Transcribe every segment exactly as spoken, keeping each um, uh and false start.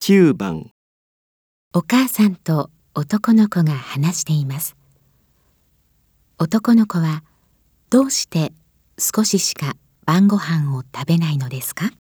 きゅうばん。 お母さんと男の子が話しています。男の子はどうして少ししか晩ご飯を食べないのですか？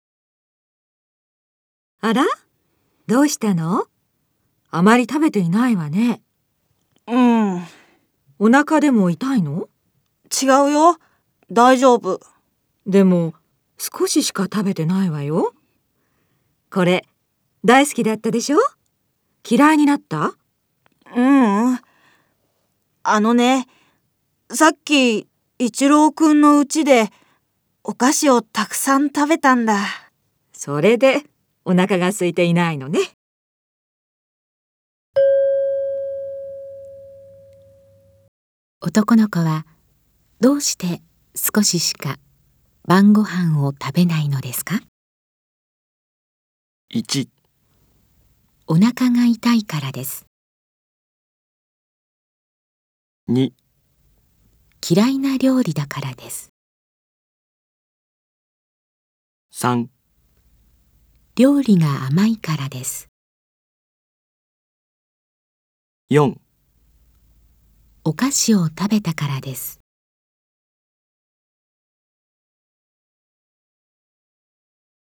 あら？どうしたの？あまり食べていないわね。 うん。 お腹でも痛いの？ 違うよ。大丈夫。 でも少ししか食べてないわよ。これ大好きだったでしょ？嫌いになった？ ううん。あのね、さっき一郎くんの家でお菓子をたくさん食べたんだ。 それでお腹が空いていないのね。 男の子はどうして少ししか晩ご飯を食べないのですか？ いち、 お腹が痛いからです。 に、 嫌いな料理だからです。 さん、 料理が甘いからです。 よん、 お菓子を食べたからです。